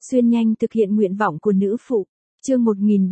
Xuyên nhanh thực hiện nguyện vọng của nữ phụ. Chương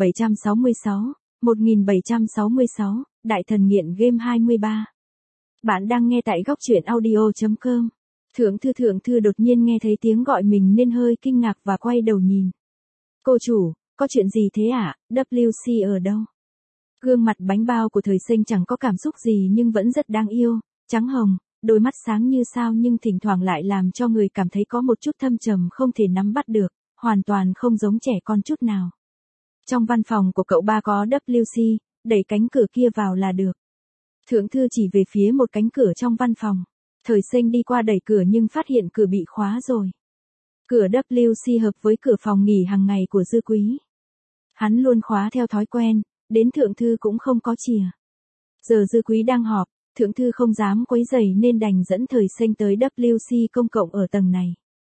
1766, Đại thần nghiện game 23. Bạn đang nghe tại góc truyện audio.com. Thượng thư đột nhiên nghe thấy tiếng gọi mình nên hơi kinh ngạc và quay đầu nhìn. Cô chủ, có chuyện gì thế ạ? WC ở đâu? Gương mặt bánh bao của Thời Sinh chẳng có cảm xúc gì nhưng vẫn rất đáng yêu, trắng hồng, đôi mắt sáng như sao nhưng thỉnh thoảng lại làm cho người cảm thấy có một chút thâm trầm không thể nắm bắt được, hoàn toàn không giống trẻ con chút nào. Trong văn phòng của cậu ba có WC, đẩy cánh cửa kia vào là được. Thượng thư chỉ về phía một cánh cửa trong văn phòng. Thời Sinh đi qua đẩy cửa nhưng phát hiện cửa bị khóa rồi. Cửa WC hợp với cửa phòng nghỉ hàng ngày của Dư Quý. Hắn luôn khóa theo thói quen, đến thượng thư cũng không có chìa. Giờ Dư Quý đang họp, thượng thư không dám quấy rầy nên đành dẫn Thời Sinh tới WC công cộng ở tầng này.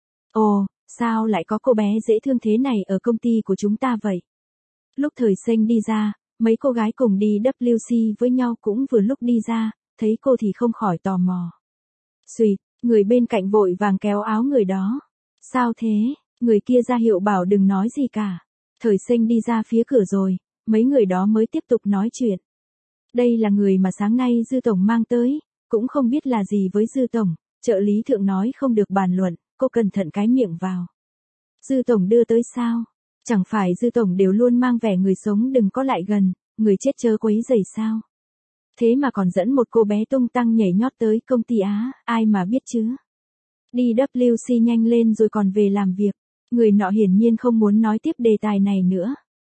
Ồ, sao lại có cô bé dễ thương thế này ở công ty của chúng ta vậy? Lúc Thời Sinh đi ra, mấy cô gái cùng đi WC với nhau cũng vừa lúc đi ra, thấy cô thì không khỏi tò mò. Xùyệt, người bên cạnh vội vàng kéo áo người đó. Sao thế? Người kia ra hiệu bảo đừng nói gì cả. Thời Sinh đi ra phía cửa rồi, mấy người đó mới tiếp tục nói chuyện. Đây là người mà sáng nay Dư Tổng mang tới, cũng không biết là gì với Dư Tổng, trợ lý thượng nói không được bàn luận, cô cẩn thận cái miệng vào. Dư Tổng đưa tới sao? Chẳng phải Dư Tổng đều luôn mang vẻ người sống đừng có lại gần, người chết chớ quấy rầy sao? Thế mà còn dẫn một cô bé tung tăng nhảy nhót tới công ty Á, ai mà biết chứ? Đi WC nhanh lên rồi còn về làm việc. Người nọ hiển nhiên không muốn nói tiếp đề tài này nữa.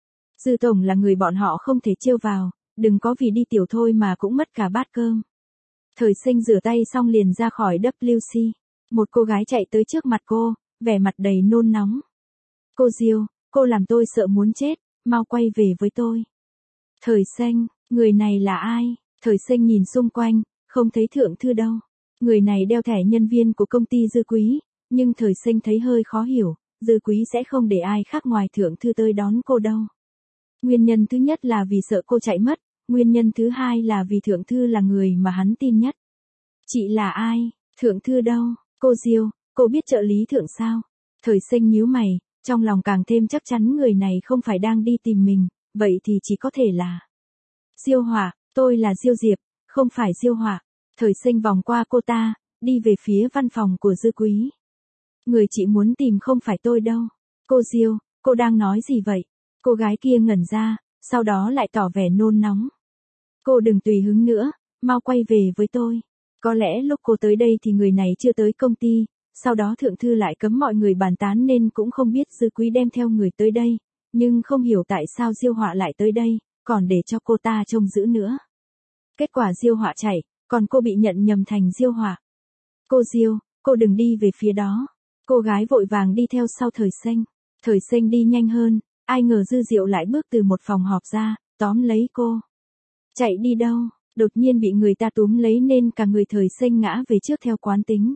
Dư Tổng là người bọn họ không thể trêu vào, đừng có vì đi tiểu thôi mà cũng mất cả bát cơm. Thời Sinh rửa tay xong liền ra khỏi WC. Một cô gái chạy tới trước mặt cô, vẻ mặt đầy nôn nóng. Cô Diêu, cô làm tôi sợ muốn chết, mau quay về với tôi. Thời Sinh, người này là ai? Thời Sinh nhìn xung quanh, không thấy thượng thư đâu. Người này đeo thẻ nhân viên của công ty Dư Quý, nhưng Thời Sinh thấy hơi khó hiểu, Dư Quý sẽ không để ai khác ngoài thượng thư tới đón cô đâu. Nguyên nhân thứ nhất là vì sợ cô chạy mất, nguyên nhân thứ hai là vì thượng thư là người mà hắn tin nhất. Chị là ai? Thượng thư đâu? Cô Diêu, cô biết trợ lý thượng sao? Thời Sinh nhíu mày, trong lòng càng thêm chắc chắn người này không phải đang đi tìm mình, vậy thì chỉ có thể là Diêu Hỏa, tôi là Diêu Diệp, không phải Diêu Hỏa. Thời Sinh vòng qua cô ta, đi về phía văn phòng của Dư Quý. Người chị muốn tìm không phải tôi đâu. Cô Diêu, cô đang nói gì vậy? Cô gái kia ngẩn ra, sau đó lại tỏ vẻ nôn nóng. Cô đừng tùy hứng nữa, mau quay về với tôi. Có lẽ lúc cô tới đây thì người này chưa tới công ty, sau đó thượng thư lại cấm mọi người bàn tán nên cũng không biết Dư Quý đem theo người tới đây, nhưng không hiểu tại sao Diêu Họa lại tới đây, còn để cho cô ta trông giữ nữa. Kết quả Diêu Họa chạy, còn cô bị nhận nhầm thành Diêu Họa. Cô Diêu, cô đừng đi về phía đó. Cô gái vội vàng đi theo sau Thời Sinh. Thời Sinh đi nhanh hơn, ai ngờ Dư Diệu lại bước từ một phòng họp ra, tóm lấy cô. Chạy đi đâu? Đột nhiên bị người ta túm lấy nên cả người Thời Sinh ngã về trước theo quán tính.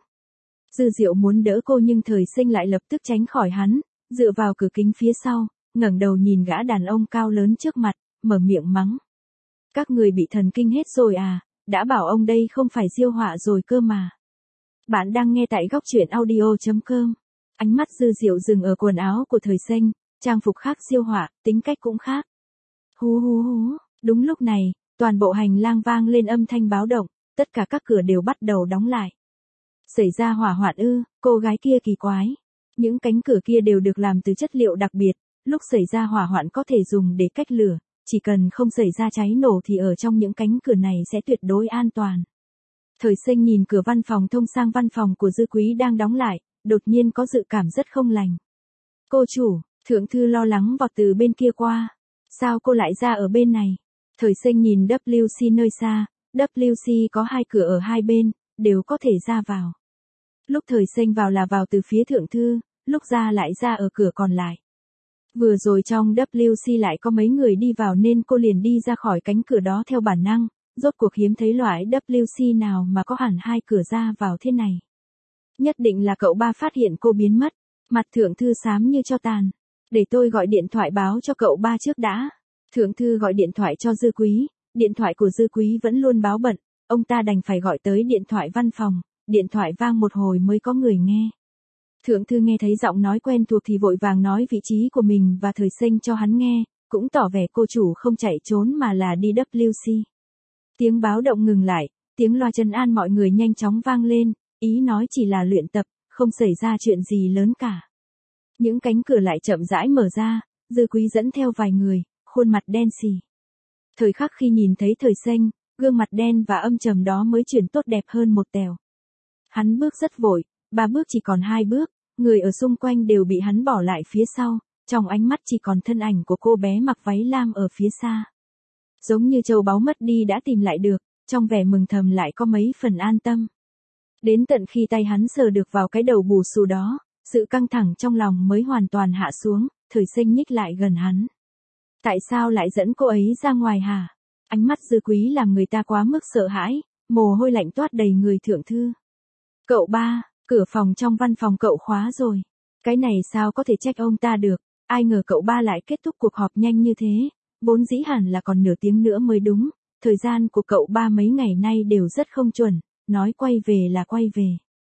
Dư Diệu muốn đỡ cô nhưng Thời Sinh lại lập tức tránh khỏi hắn, dựa vào cửa kính phía sau, ngẩng đầu nhìn gã đàn ông cao lớn trước mặt, mở miệng mắng. Các người bị thần kinh hết rồi à, đã bảo ông đây không phải Diêu Họa rồi cơ mà. Bạn đang nghe tại góc truyện audio.com. Ánh mắt Dư Diệu dừng ở quần áo của Thời Sinh, trang phục khác Diêu Họa, tính cách cũng khác. Hú hú hú, đúng lúc này, toàn bộ hành lang vang lên âm thanh báo động, tất cả các cửa đều bắt đầu đóng lại. Xảy ra hỏa hoạn ư? Cô gái kia kỳ quái. Những cánh cửa kia đều được làm từ chất liệu đặc biệt, lúc xảy ra hỏa hoạn có thể dùng để cách lửa, chỉ cần không xảy ra cháy nổ thì ở trong những cánh cửa này sẽ tuyệt đối an toàn. Thời Sinh nhìn cửa văn phòng thông sang văn phòng của Dư Quý đang đóng lại, đột nhiên có dự cảm rất không lành. Cô chủ, thượng thư lo lắng vọt từ bên kia qua. Sao cô lại ra ở bên này? Thời Sinh nhìn WC nơi xa, WC có hai cửa ở hai bên, đều có thể ra vào. Lúc Thời Sinh vào là vào từ phía thượng thư, lúc ra lại ra ở cửa còn lại. Vừa rồi trong WC lại có mấy người đi vào nên cô liền đi ra khỏi cánh cửa đó theo bản năng, rốt cuộc hiếm thấy loại WC nào mà có hẳn hai cửa ra vào thế này. Nhất định là cậu ba phát hiện cô biến mất, mặt thượng thư xám như tro tàn. Để tôi gọi điện thoại báo cho cậu ba trước đã. Thượng thư gọi điện thoại cho Dư Quý, điện thoại của Dư Quý vẫn luôn báo bận, ông ta đành phải gọi tới điện thoại văn phòng, điện thoại vang một hồi mới có người nghe. Thượng thư nghe thấy giọng nói quen thuộc thì vội vàng nói vị trí của mình và thời sinh cho hắn nghe, cũng tỏ vẻ cô chủ không chạy trốn mà là đi WC. Tiếng báo động ngừng lại, tiếng loa trấn an mọi người nhanh chóng vang lên, ý nói chỉ là luyện tập, không xảy ra chuyện gì lớn cả. Những cánh cửa lại chậm rãi mở ra, Dư Quý dẫn theo vài người, khuôn mặt đen xì. Thời khắc khi nhìn thấy thời sinh, gương mặt đen và âm trầm đó mới chuyển tốt đẹp hơn một tèo. Hắn bước rất vội, 3 bước chỉ còn 2 bước, người ở xung quanh đều bị hắn bỏ lại phía sau, trong ánh mắt chỉ còn thân ảnh của cô bé mặc váy lam ở phía xa. Giống như châu báu mất đi đã tìm lại được, trong vẻ mừng thầm lại có mấy phần an tâm. Đến tận khi tay hắn sờ được vào cái đầu bù xù đó, sự căng thẳng trong lòng mới hoàn toàn hạ xuống, thời sinh nhích lại gần hắn. Tại sao lại dẫn cô ấy ra ngoài hả? Ánh mắt Dư Quý làm người ta quá mức sợ hãi, mồ hôi lạnh toát đầy người thượng thư. Cậu ba, cửa phòng trong văn phòng cậu khóa rồi. Cái này sao có thể trách ông ta được, ai ngờ cậu ba lại kết thúc cuộc họp nhanh như thế, vốn dĩ hẳn là còn nửa tiếng nữa mới đúng, thời gian của cậu ba mấy ngày nay đều rất không chuẩn, nói quay về là quay về.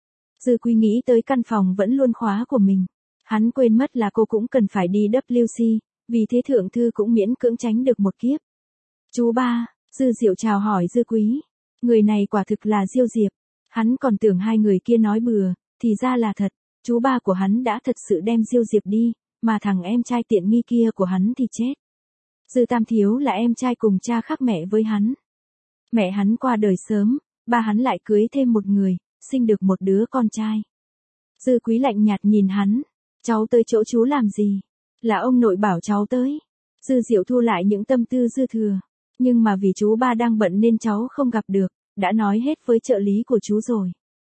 Dư Quý nghĩ tới căn phòng vẫn luôn khóa của mình, hắn quên mất là cô cũng cần phải đi WC, vì thế thượng thư cũng miễn cưỡng tránh được một kiếp. Chú ba, Dư Diệu chào hỏi Dư Quý, người này quả thực là Diêu Diệp, hắn còn tưởng hai người kia nói bừa, thì ra là thật, chú ba của hắn đã thật sự đem Diêu Diệp đi, mà thằng em trai tiện nghi kia của hắn thì chết. Dư Tam Thiếu là em trai cùng cha khác mẹ với hắn. Mẹ hắn qua đời sớm, ba hắn lại cưới thêm một người, sinh được một đứa con trai. Dư Quý lạnh nhạt nhìn hắn, cháu tới chỗ chú làm gì? Là ông nội bảo cháu tới. Dư Diệu thu lại những tâm tư dư thừa, nhưng mà vì chú ba đang bận nên cháu không gặp được, đã nói hết với trợ lý của chú rồi.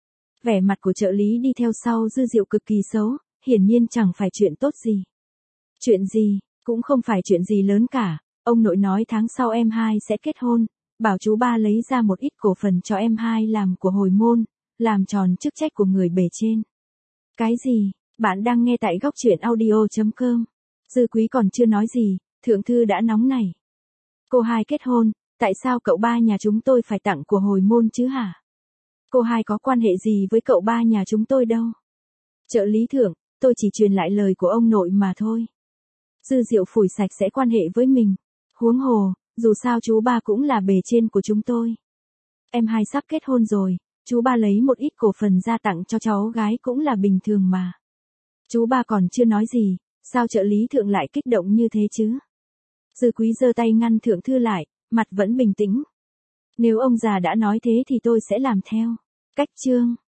Vẻ mặt của trợ lý đi theo sau Dư Diệu cực kỳ xấu, hiển nhiên chẳng phải chuyện tốt gì. Chuyện gì, cũng không phải chuyện gì lớn cả, ông nội nói tháng sau em hai sẽ kết hôn, bảo chú ba lấy ra một ít cổ phần cho em hai làm của hồi môn, làm tròn chức trách của người bề trên. Cái gì, bạn đang nghe tại góc truyện audio.com. Dư Quý còn chưa nói gì, thượng thư đã nóng nảy. Cô hai kết hôn, tại sao cậu ba nhà chúng tôi phải tặng của hồi môn chứ hả? Cô hai có quan hệ gì với cậu ba nhà chúng tôi đâu? Trợ lý thượng, tôi chỉ truyền lại lời của ông nội mà thôi. Dư Diệu phủi sạch sẽ quan hệ với mình. Huống hồ, dù sao chú ba cũng là bề trên của chúng tôi. Em hai sắp kết hôn rồi, chú ba lấy một ít cổ phần ra tặng cho cháu gái cũng là bình thường mà. Chú ba còn chưa nói gì, sao trợ lý thượng lại kích động như thế chứ? Dư Quý giơ tay ngăn thượng thư lại, mặt vẫn bình tĩnh. Nếu ông già đã nói thế thì tôi sẽ làm theo. Cách chương